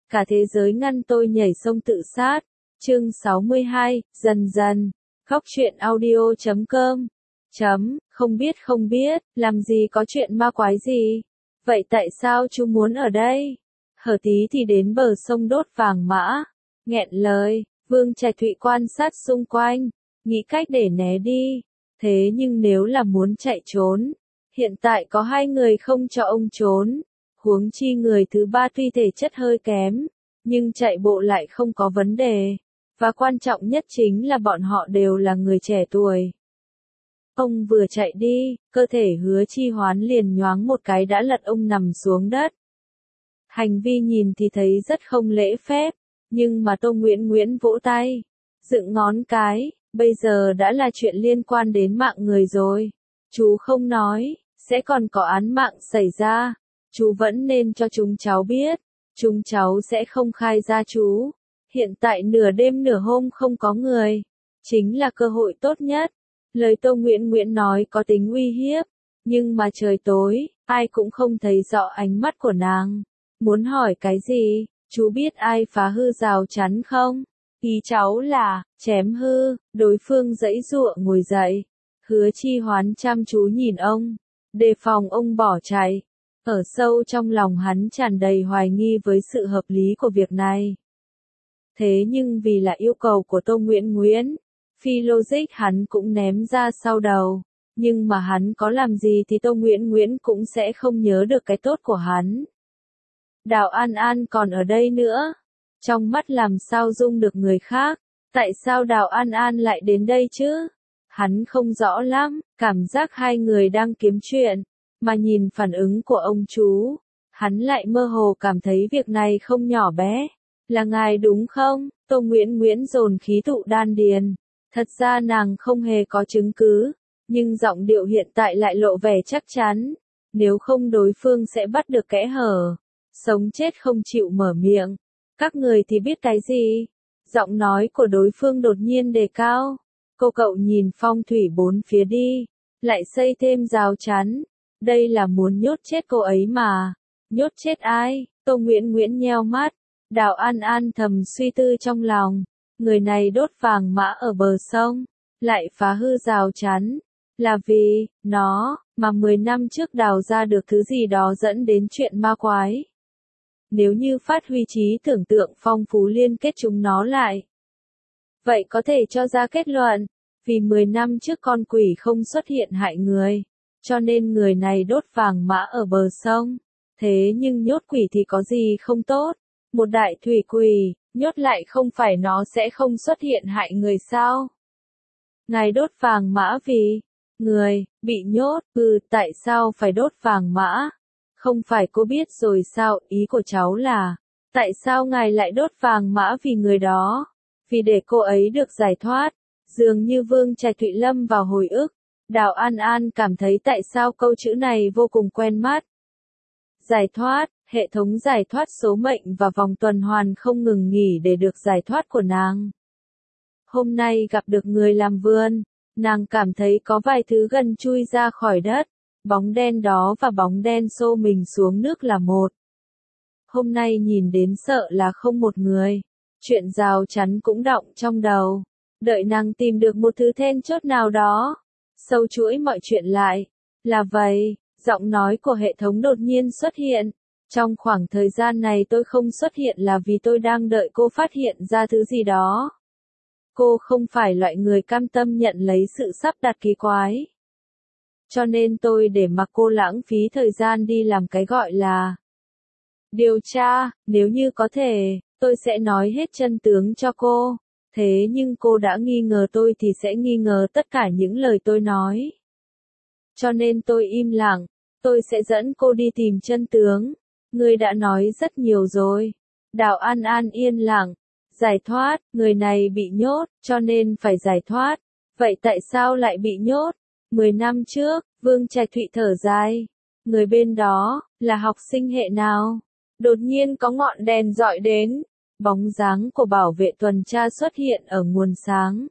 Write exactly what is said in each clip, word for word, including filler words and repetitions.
cả thế giới ngăn tôi nhảy sông tự sát. Chương sáu mươi hai, dần dần. Góc truyện audio chấm com. Chấm, không biết không biết, làm gì có chuyện ma quái gì. Vậy tại sao chú muốn ở đây? Hở tí thì đến bờ sông đốt vàng mã. Nghẹn lời, Vương Trạch Thụy quan sát xung quanh, nghĩ cách để né đi. Thế nhưng nếu là muốn chạy trốn, hiện tại có hai người không cho ông trốn. Huống chi người thứ ba tuy thể chất hơi kém, nhưng chạy bộ lại không có vấn đề. Và quan trọng nhất chính là bọn họ đều là người trẻ tuổi. Ông vừa chạy đi, cơ thể Hứa Chi Hoán liền nhoáng một cái đã lật ông nằm xuống đất. Hành vi nhìn thì thấy rất không lễ phép, nhưng mà Tô Nguyễn Nguyễn vỗ tay, dựng ngón cái, bây giờ đã là chuyện liên quan đến mạng người rồi. Chú không nói, sẽ còn có án mạng xảy ra. Chú vẫn nên cho chúng cháu biết, chúng cháu sẽ không khai ra chú. Hiện tại nửa đêm nửa hôm không có người, chính là cơ hội tốt nhất. Lời Tô Nguyễn Nguyễn nói có tính uy hiếp, nhưng mà trời tối, ai cũng không thấy rõ ánh mắt của nàng. Muốn hỏi cái gì, chú biết ai phá hư rào chắn không? Ý cháu là, chém hư, đối phương giãy giụa ngồi dậy. Hứa Chi Hoán chăm chú nhìn ông, đề phòng ông bỏ chạy. Ở sâu trong lòng hắn tràn đầy hoài nghi với sự hợp lý của việc này. Thế nhưng vì là yêu cầu của Tô Nguyễn Nguyễn, phi logic hắn cũng ném ra sau đầu. Nhưng mà hắn có làm gì thì Tô Nguyễn Nguyễn cũng sẽ không nhớ được cái tốt của hắn. Đào An An còn ở đây nữa. Trong mắt làm sao dung được người khác. Tại sao Đào An An lại đến đây chứ? Hắn không rõ lắm, cảm giác hai người đang kiếm chuyện. Mà nhìn phản ứng của ông chú, hắn lại mơ hồ cảm thấy việc này không nhỏ bé. Là ngài đúng không? Tô Nguyễn Nguyễn dồn khí tụ đan điền. Thật ra nàng không hề có chứng cứ, nhưng giọng điệu hiện tại lại lộ vẻ chắc chắn. Nếu không đối phương sẽ bắt được kẽ hở. Sống chết không chịu mở miệng. Các người thì biết cái gì? Giọng nói của đối phương đột nhiên đề cao. Cô cậu nhìn phong thủy bốn phía đi. Lại xây thêm rào chắn. Đây là muốn nhốt chết cô ấy mà. Nhốt chết ai? Tô Nguyễn Nguyễn nheo mắt. Đào An An thầm suy tư trong lòng. Người này đốt vàng mã ở bờ sông. Lại phá hư rào chắn. Là vì, nó, mà mười năm trước đào ra được thứ gì đó dẫn đến chuyện ma quái. Nếu như phát huy trí tưởng tượng phong phú liên kết chúng nó lại. Vậy có thể cho ra kết luận. Vì mười năm trước con quỷ không xuất hiện hại người. Cho nên người này đốt vàng mã ở bờ sông. Thế nhưng nhốt quỷ thì có gì không tốt? Một đại thủy quỷ, nhốt lại không phải nó sẽ không xuất hiện hại người sao? Ngài đốt vàng mã vì người bị nhốt, ừ, tại sao phải đốt vàng mã? Không phải cô biết rồi sao? Ý của cháu là, tại sao ngài lại đốt vàng mã vì người đó? Vì để cô ấy được giải thoát. Dường như Vương Trạch Thụy lâm vào hồi ức. Đào An An cảm thấy tại sao câu chữ này vô cùng quen mắt. Giải thoát, hệ thống giải thoát số mệnh và vòng tuần hoàn không ngừng nghỉ để được giải thoát của nàng. Hôm nay gặp được người làm vườn, nàng cảm thấy có vài thứ gần chui ra khỏi đất. Bóng đen đó và bóng đen xô mình xuống nước là một. Hôm nay nhìn đến sợ là không một người. Chuyện rào chắn cũng đọng trong đầu. Đợi nàng tìm được một thứ then chốt nào đó. Sâu chuỗi mọi chuyện lại. Là vậy, giọng nói của hệ thống đột nhiên xuất hiện. Trong khoảng thời gian này tôi không xuất hiện là vì tôi đang đợi cô phát hiện ra thứ gì đó. Cô không phải loại người cam tâm nhận lấy sự sắp đặt kỳ quái. Cho nên tôi để mặc cô lãng phí thời gian đi làm cái gọi là điều tra, nếu như có thể, tôi sẽ nói hết chân tướng cho cô. Thế nhưng cô đã nghi ngờ tôi thì sẽ nghi ngờ tất cả những lời tôi nói. Cho nên tôi im lặng, tôi sẽ dẫn cô đi tìm chân tướng. Ngươi đã nói rất nhiều rồi. Đào An An yên lặng. Giải thoát, người này bị nhốt, cho nên phải giải thoát. Vậy tại sao lại bị nhốt? Mười năm trước, Vương Trạch Thụy thở dài. Người bên đó, là học sinh hệ nào? Đột nhiên có ngọn đèn dọi đến. Bóng dáng của bảo vệ tuần tra xuất hiện ở nguồn sáng.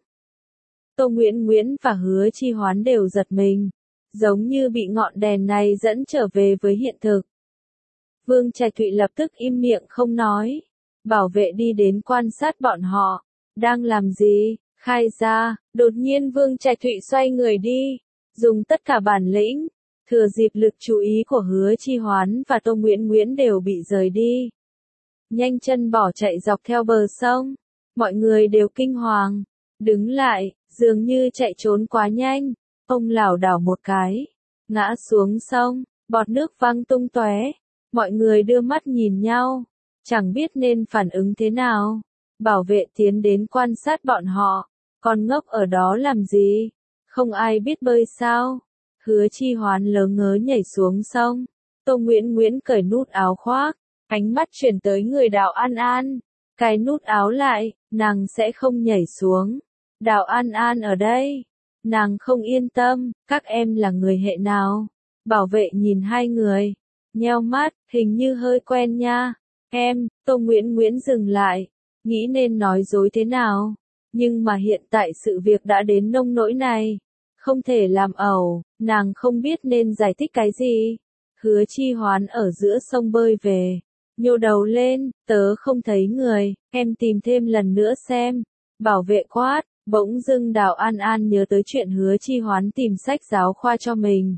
Tô Nguyễn Nguyễn và Hứa Chi Hoán đều giật mình. Giống như bị ngọn đèn này dẫn trở về với hiện thực. Vương Trạch Thụy lập tức im miệng không nói. Bảo vệ đi đến quan sát bọn họ. Đang làm gì? Khai ra, đột nhiên Vương Trạch Thụy xoay người đi. Dùng tất cả bản lĩnh. Thừa dịp lực chú ý của Hứa Chi Hoán và Tô Nguyễn Nguyễn đều bị rời đi. Nhanh chân bỏ chạy dọc theo bờ sông. Mọi người đều kinh hoàng. Đứng lại, dường như chạy trốn quá nhanh. Ông lảo đảo một cái. Ngã xuống sông, bọt nước văng tung tóe. Mọi người đưa mắt nhìn nhau. Chẳng biết nên phản ứng thế nào. Bảo vệ tiến đến quan sát bọn họ. Còn ngốc ở đó làm gì? Không ai biết bơi sao? Hứa Chi Hoán lớ ngớ nhảy xuống sông. Tô Nguyễn Nguyễn cởi nút áo khoác. Ánh mắt chuyển tới người Đào An An. Cài nút áo lại, nàng sẽ không nhảy xuống. Đào An An ở đây. Nàng không yên tâm, các em là người hệ nào? Bảo vệ nhìn hai người. Nheo mắt, hình như hơi quen nha. Em, Tô Nguyễn Nguyễn dừng lại. Nghĩ nên nói dối thế nào? Nhưng mà hiện tại sự việc đã đến nông nỗi này. Không thể làm ẩu, nàng không biết nên giải thích cái gì. Hứa Chi Hoán ở giữa sông bơi về. Nhô đầu lên, tớ không thấy người, em tìm thêm lần nữa xem. Bảo vệ quát, bỗng dưng Đào An An nhớ tới chuyện Hứa Chi Hoán tìm sách giáo khoa cho mình.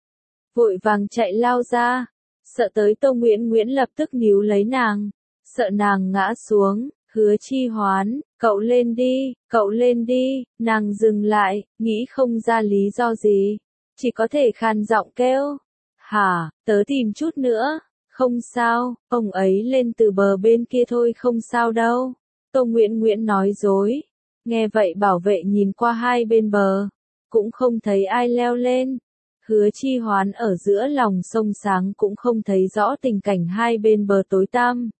Vội vàng chạy lao ra, sợ tới Tô Nguyễn Nguyễn lập tức níu lấy nàng, sợ nàng ngã xuống. Hứa Chi Hoán, cậu lên đi, cậu lên đi. Nàng dừng lại, nghĩ không ra lý do gì, chỉ có thể khan giọng kêu. Hả, tớ tìm chút nữa. Không sao, ông ấy lên từ bờ bên kia thôi, không sao đâu. Tô Nguyễn Nguyễn nói dối. Nghe vậy bảo vệ nhìn qua hai bên bờ, cũng không thấy ai leo lên. Hứa Chi Hoán ở giữa lòng sông sáng cũng không thấy rõ tình cảnh hai bên bờ tối tăm.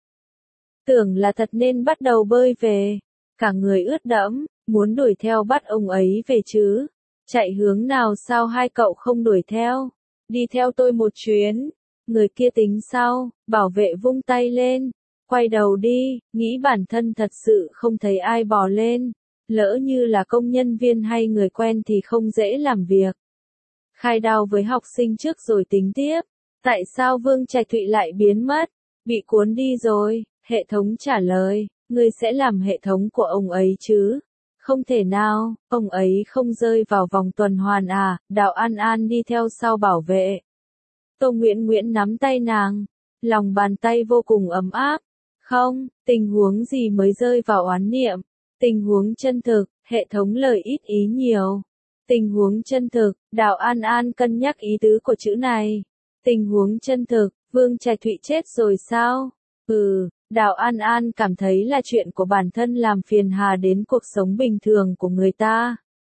Tưởng là thật nên bắt đầu bơi về. Cả người ướt đẫm, muốn đuổi theo bắt ông ấy về chứ. Chạy hướng nào sao hai cậu không đuổi theo? Đi theo tôi một chuyến. Người kia tính sau, bảo vệ vung tay lên. Quay đầu đi, nghĩ bản thân thật sự không thấy ai bò lên. Lỡ như là công nhân viên hay người quen thì không dễ làm việc. Khai đao với học sinh trước rồi tính tiếp. Tại sao Vương Trạch Thụy lại biến mất? Bị cuốn đi rồi. Hệ thống trả lời, ngươi sẽ làm hệ thống của ông ấy chứ? Không thể nào, ông ấy không rơi vào vòng tuần hoàn à? Đào An An đi theo sau bảo vệ. Tô Nguyễn Nguyễn nắm tay nàng, lòng bàn tay vô cùng ấm áp. Không, tình huống gì mới rơi vào oán niệm? Tình huống chân thực, hệ thống lời ít ý nhiều. Tình huống chân thực, Đào An An cân nhắc ý tứ của chữ này. Tình huống chân thực, Vương Trạch Thụy chết rồi sao? Ừ. Đào An An cảm thấy là chuyện của bản thân làm phiền hà đến cuộc sống bình thường của người ta.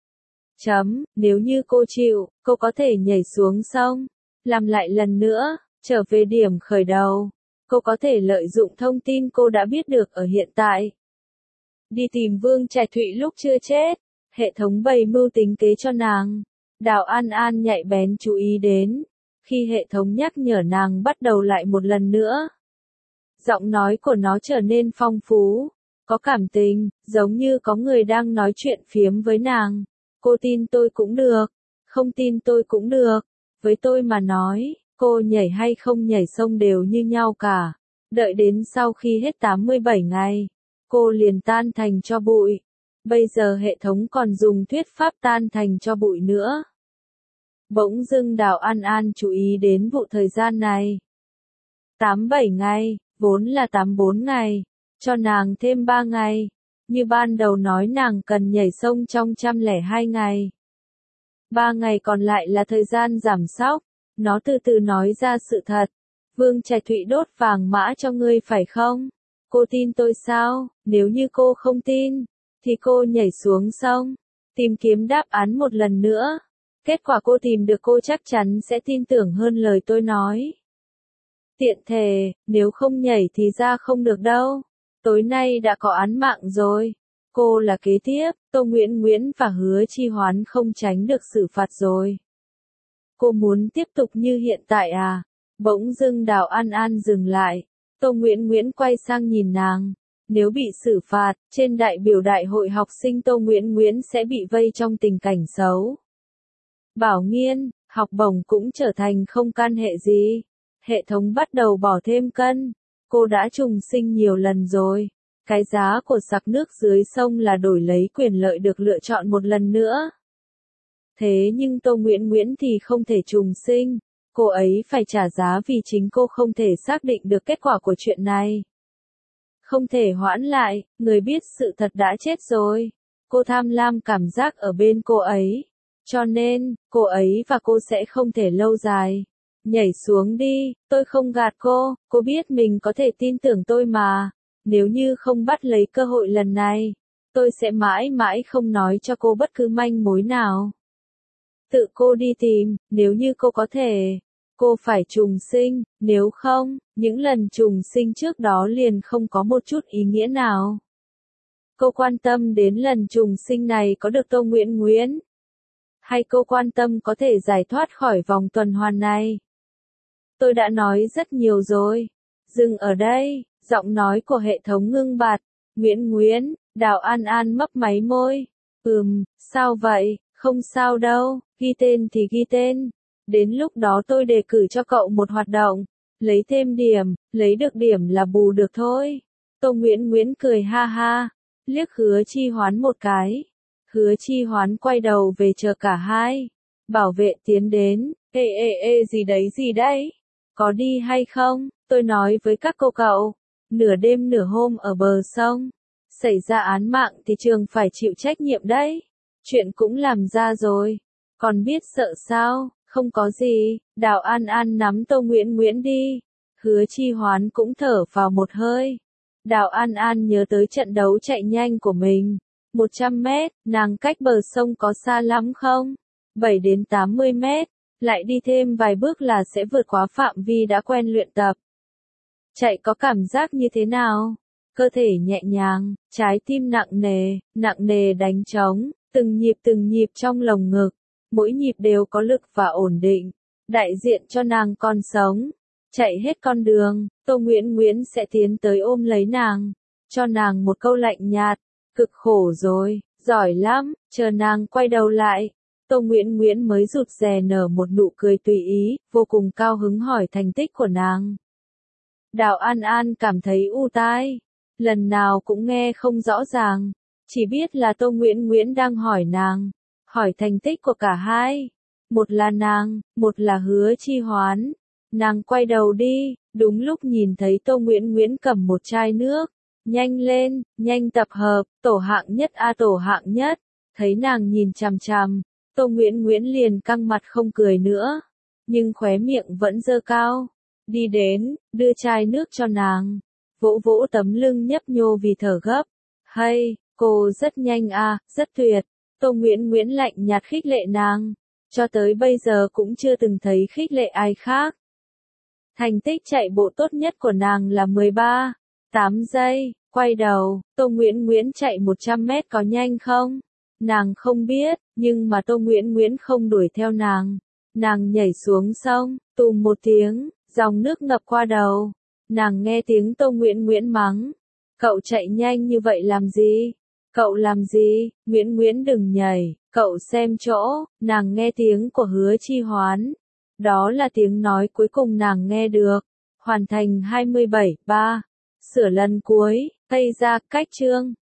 Chấm, nếu như cô chịu, cô có thể nhảy xuống sông, làm lại lần nữa, trở về điểm khởi đầu. Cô có thể lợi dụng thông tin cô đã biết được ở hiện tại. Đi tìm Vương Trạch Thụy lúc chưa chết, hệ thống bày mưu tính kế cho nàng. Đào An An nhạy bén chú ý đến, khi hệ thống nhắc nhở nàng bắt đầu lại một lần nữa. Giọng nói của nó trở nên phong phú, có cảm tình, giống như có người đang nói chuyện phiếm với nàng. Cô tin tôi cũng được, không tin tôi cũng được. Với tôi mà nói, cô nhảy hay không nhảy sông đều như nhau cả. Đợi đến sau khi hết tám mươi bảy ngày, cô liền tan thành tro bụi. Bây giờ hệ thống còn dùng thuyết pháp tan thành tro bụi nữa. Bỗng dưng Đào An An chú ý đến vụ thời gian này. tám mươi bảy ngày. Vốn là tám mươi bốn ngày, cho nàng thêm ba ngày. Như ban đầu nói nàng cần nhảy sông trong một trăm lẻ hai ngày. ba ngày còn lại là thời gian giảm sóc. Nó từ từ nói ra sự thật. Vương Trạch Thụy đốt vàng mã cho ngươi phải không? Cô tin tôi sao? Nếu như cô không tin, thì cô nhảy xuống sông, tìm kiếm đáp án một lần nữa. Kết quả cô tìm được cô chắc chắn sẽ tin tưởng hơn lời tôi nói. Tiện thề, nếu không nhảy thì ra không được đâu. Tối nay đã có án mạng rồi. Cô là kế tiếp, Tô Nguyễn Nguyễn và Hứa Chi Hoán không tránh được xử phạt rồi. Cô muốn tiếp tục như hiện tại à? Bỗng dưng Đào An An dừng lại. Tô Nguyễn Nguyễn quay sang nhìn nàng. Nếu bị xử phạt, trên đại biểu đại hội học sinh Tô Nguyễn Nguyễn sẽ bị vây trong tình cảnh xấu. Bảo nghiên, học bổng cũng trở thành không can hệ gì. Hệ thống bắt đầu bỏ thêm cân. cô đã trùng sinh nhiều lần rồi. Cái giá của giặc nước dưới sông là đổi lấy quyền lợi được lựa chọn một lần nữa. Thế nhưng Tô Nguyễn Nguyễn thì không thể trùng sinh, cô ấy phải trả giá vì chính cô không thể xác định được kết quả của chuyện này. Không thể hoãn lại, người biết sự thật đã chết rồi. Cô tham lam cảm giác ở bên cô ấy. Cho nên, cô ấy và cô sẽ không thể lâu dài. Nhảy xuống đi, tôi không gạt cô, cô biết mình có thể tin tưởng tôi mà. Nếu như không bắt lấy cơ hội lần này, tôi sẽ mãi mãi không nói cho cô bất cứ manh mối nào. Tự cô đi tìm, nếu như cô có thể. Cô phải trùng sinh, nếu không, những lần trùng sinh trước đó liền không có một chút ý nghĩa nào. Cô quan tâm đến lần trùng sinh này có được Tô Nguyễn Nguyễn? Hay cô quan tâm có thể giải thoát khỏi vòng tuần hoàn này? Tôi đã nói rất nhiều rồi. Dừng ở đây, giọng nói của hệ thống ngưng bặt. Nguyễn Nguyễn, Đào An An mấp máy môi. Ừm, sao vậy, không sao đâu, ghi tên thì ghi tên. Đến lúc đó tôi đề cử cho cậu một hoạt động. Lấy thêm điểm, lấy được điểm là bù được thôi. Tô Nguyễn Nguyễn cười ha ha, liếc Hứa Chi Hoán một cái. Hứa Chi Hoán quay đầu về chờ cả hai. Bảo vệ tiến đến, ê ê ê gì đấy gì đấy? Có đi hay không? Tôi nói với các cô cậu. Nửa đêm nửa hôm ở bờ sông. Xảy ra án mạng thì trường phải chịu trách nhiệm đấy. Chuyện cũng làm ra rồi. Còn biết sợ sao? Không có gì. Đào An An nắm Tô Nguyễn Nguyễn đi. Hứa Chi Hoán cũng thở vào một hơi. Đào An An nhớ tới trận đấu chạy nhanh của mình. một trăm mét, nàng cách bờ sông có xa lắm không? bảy đến tám mươi mét, lại đi thêm vài bước là sẽ vượt qua phạm vi đã quen luyện tập. Chạy có cảm giác như thế nào? Cơ thể nhẹ nhàng, trái tim nặng nề, nặng nề đánh trống, từng nhịp từng nhịp trong lồng ngực, mỗi nhịp đều có lực và ổn định, đại diện cho nàng còn sống. Chạy hết con đường, Tô Nguyễn Nguyễn sẽ tiến tới ôm lấy nàng, cho nàng một câu lạnh nhạt, cực khổ rồi, giỏi lắm, chờ nàng quay đầu lại. Tô Nguyễn Nguyễn mới rụt rè nở một nụ cười tùy ý, vô cùng cao hứng hỏi thành tích của nàng. Đào An An cảm thấy u tai, lần nào cũng nghe không rõ ràng, chỉ biết là Tô Nguyễn Nguyễn đang hỏi nàng, hỏi thành tích của cả hai. Một là nàng, một là Hứa Chi Hoán. Nàng quay đầu đi, đúng lúc nhìn thấy Tô Nguyễn Nguyễn cầm một chai nước. Nhanh lên, nhanh tập hợp, tổ hạng nhất a tổ hạng nhất. Thấy nàng nhìn chằm chằm, Tô Nguyễn Nguyễn liền căng mặt không cười nữa, nhưng khóe miệng vẫn giơ cao. Đi đến, đưa chai nước cho nàng, vỗ vỗ tấm lưng nhấp nhô vì thở gấp. Hay, cô rất nhanh à, rất tuyệt. Tô Nguyễn Nguyễn lạnh nhạt khích lệ nàng, cho tới bây giờ cũng chưa từng thấy khích lệ ai khác. Thành tích chạy bộ tốt nhất của nàng là mười ba phẩy tám giây, quay đầu, Tô Nguyễn Nguyễn chạy một trăm mét có nhanh không? Nàng không biết, nhưng mà Tô Nguyễn Nguyễn không đuổi theo nàng. Nàng nhảy xuống sông, tùm một tiếng, dòng nước ngập qua đầu. Nàng nghe tiếng Tô Nguyễn Nguyễn mắng. Cậu chạy nhanh như vậy làm gì? Cậu làm gì? Nguyễn Nguyễn đừng nhảy, cậu xem chỗ. Nàng nghe tiếng của Hứa Chi Hoán. Đó là tiếng nói cuối cùng nàng nghe được. Hoàn thành hai mươi bảy ba. Sửa lần cuối, Tây ra cách chương.